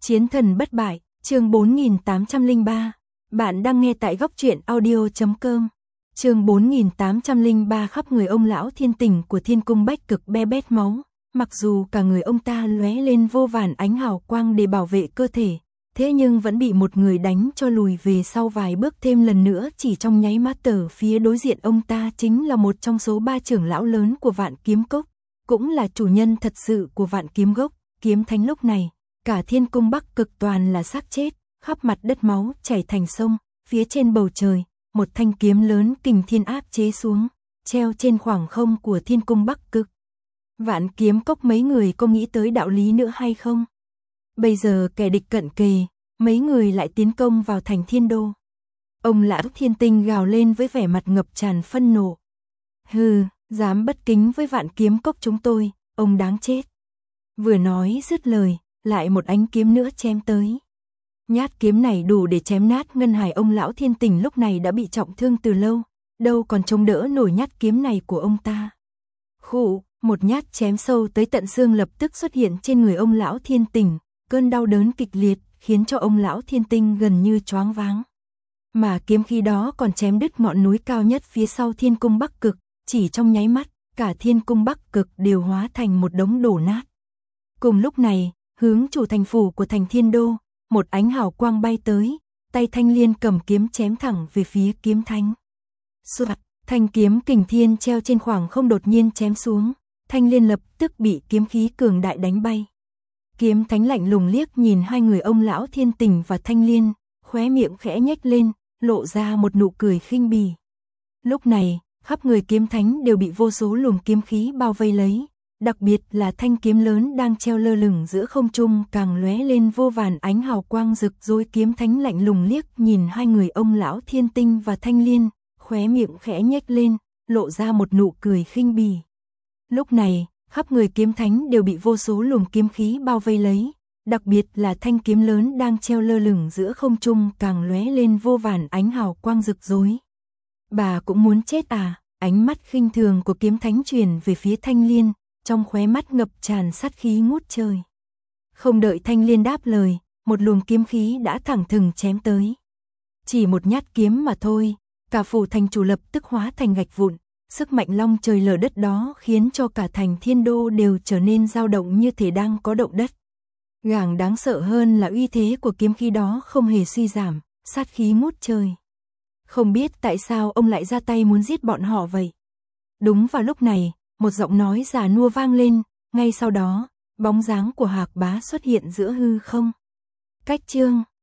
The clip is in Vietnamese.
Chiến thần bất bại, chương 4803. Bạn đang nghe tại góc truyện audio.com. Chương 4803 khắp người ông lão thiên tình của Thiên Cung Bách Cực be bét máu, mặc dù cả người ông ta lóe lên vô vàn ánh hào quang để bảo vệ cơ thể, thế nhưng vẫn bị một người đánh cho lùi về sau vài bước thêm lần nữa chỉ trong nháy mắt. Ở phía đối diện ông ta chính là một trong số 3 trưởng lão lớn của Vạn Kiếm Cốc, cũng là chủ nhân thật sự của Vạn Kiếm Gốc, Kiếm Thánh. Lúc này, cả Thiên Cung Bắc Cực toàn là xác chết, khắp mặt đất máu chảy thành sông, phía trên bầu trời, một thanh kiếm lớn kình thiên áp chế xuống, treo trên khoảng không của Thiên Cung Bắc Cực. Vạn Kiếm Cốc mấy người có nghĩ tới đạo lý nữa hay không? Bây giờ kẻ địch cận kề, mấy người lại tiến công vào thành Thiên Đô. Ông lão Thiên Tinh gào lên với vẻ mặt ngập tràn phân nộ. Hừ, dám bất kính với Vạn Kiếm Cốc chúng tôi, ông đáng chết. Vừa nói dứt lời, lại một ánh kiếm nữa chém tới. Nhát kiếm này đủ để chém nát ngân hải. Ông lão Thiên Tình lúc này đã bị trọng thương từ lâu, đâu còn chống đỡ nổi nhát kiếm này của ông ta. Khụ, một nhát chém sâu tới tận xương lập tức xuất hiện trên người ông lão Thiên Tình, cơn đau đớn kịch liệt khiến cho ông lão Thiên Tinh gần như choáng váng. Mà kiếm khí đó còn chém đứt ngọn núi cao nhất phía sau Thiên Cung Bắc Cực, chỉ trong nháy mắt, cả Thiên Cung Bắc Cực đều hóa thành một đống đổ nát. Cùng lúc này, hướng chủ thành phủ của thành Thiên Đô, một ánh hào quang bay tới, tay Thanh Liên cầm kiếm chém thẳng về phía Kiếm Thánh. Soạt, thanh kiếm kình thiên treo trên khoảng không đột nhiên chém xuống, Thanh Liên lập tức bị kiếm khí cường đại đánh bay. Kiếm Thánh lạnh lùng liếc nhìn hai người ông lão Thiên Tình và Thanh Liên, khóe miệng khẽ nhếch lên, lộ ra một nụ cười khinh bỉ. Lúc này, khắp người Kiếm Thánh đều bị vô số luồng kiếm khí bao vây lấy, đặc biệt là thanh kiếm lớn đang treo lơ lửng giữa không trung càng lóe lên vô vàn ánh hào quang rực rối. Kiếm Thánh lạnh lùng liếc nhìn hai người ông lão Thiên Tinh và Thanh Liên, khóe miệng khẽ nhếch lên, lộ ra một nụ cười khinh bỉ. Lúc này, khắp người Kiếm Thánh đều bị vô số luồng kiếm khí bao vây lấy, đặc biệt là thanh kiếm lớn đang treo lơ lửng giữa không trung càng lóe lên vô vàn ánh hào quang rực rối. Bà cũng muốn chết à? Ánh mắt khinh thường của Kiếm Thánh truyền về phía Thanh Liên, trong khóe mắt ngập tràn sát khí ngút trời. Không đợi Thanh Liên đáp lời, một luồng kiếm khí đã thẳng thừng chém tới. Chỉ một nhát kiếm mà thôi, cả phủ thành chủ lập tức hóa thành gạch vụn, sức mạnh long trời lở đất đó khiến cho cả thành Thiên Đô đều trở nên dao động như thể đang có động đất. Càng đáng sợ hơn là uy thế của kiếm khí đó không hề suy giảm, sát khí ngút trời. Không biết tại sao ông lại ra tay muốn giết bọn họ vậy. Đúng vào lúc này, một giọng nói già nua vang lên, ngay sau đó, bóng dáng của Hạc Bá xuất hiện giữa hư không. Cách chương